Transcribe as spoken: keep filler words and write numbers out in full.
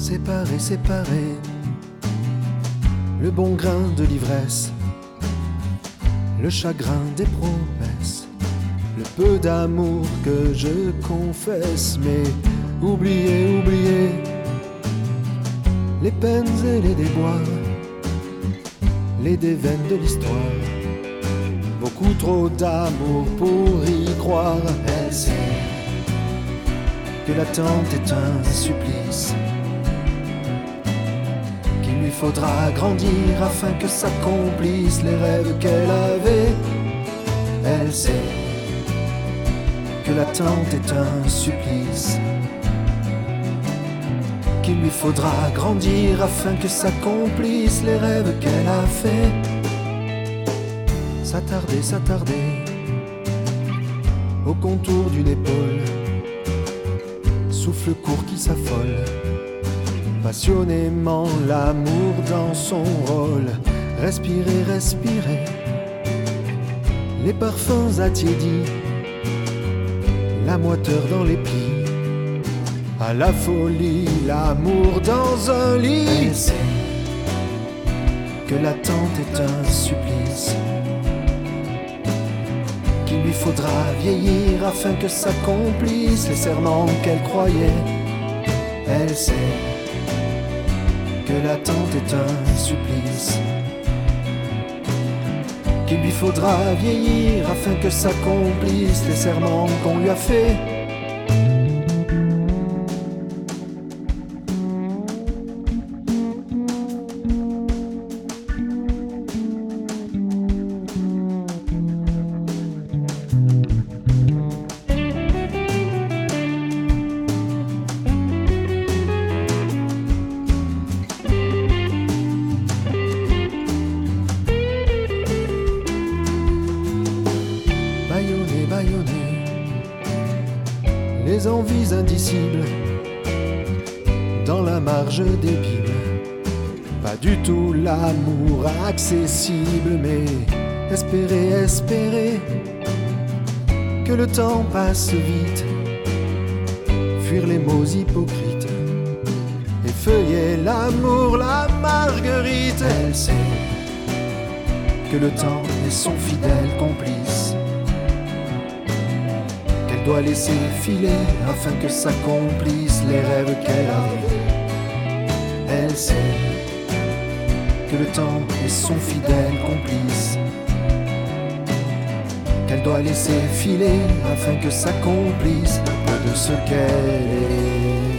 séparer, séparer le bon grain de l'ivresse, le chagrin des promesses, le peu d'amour que je confesse. Mais oublier, oublier les peines et les déboires, les déveines de l'histoire. Beaucoup trop d'amour pour y croire. Elle sait que l'attente est un supplice, qu'il lui faudra grandir afin que s'accomplissent les rêves qu'elle avait. Elle sait que l'attente est un supplice, qu'il lui faudra grandir afin que s'accomplissent les rêves qu'elle a fait. S'attarder, s'attarder au contour d'une épaule, souffle court qui s'affole, passionnément l'amour dans son rôle. Respirer, respirer les parfums attiédis, la moiteur dans les plis, à la folie l'amour dans un lit. Elle sait que l'attente est un supplice, qu'il lui faudra vieillir afin que s'accomplissent les serments qu'elle croyait. Elle sait que l'attente est un supplice, qu'il lui faudra vieillir afin que s'accomplissent les serments qu'on lui a faits. Bâillonner, bâillonner les envies indicibles dans la marge des bibles. Pas du tout l'amour accessible, mais espérer, espérer que le temps passe vite, fuir les mots hypocrites, effeuiller l'amour, la marguerite. Elle sait que le temps est son fidèle complice, qu'elle doit laisser filer afin que s'accomplissent les rêves qu'elle avait. Elle sait que le temps est son fidèle complice, qu'elle doit laisser filer afin que s'accomplisse un peu de ce qu'elle est.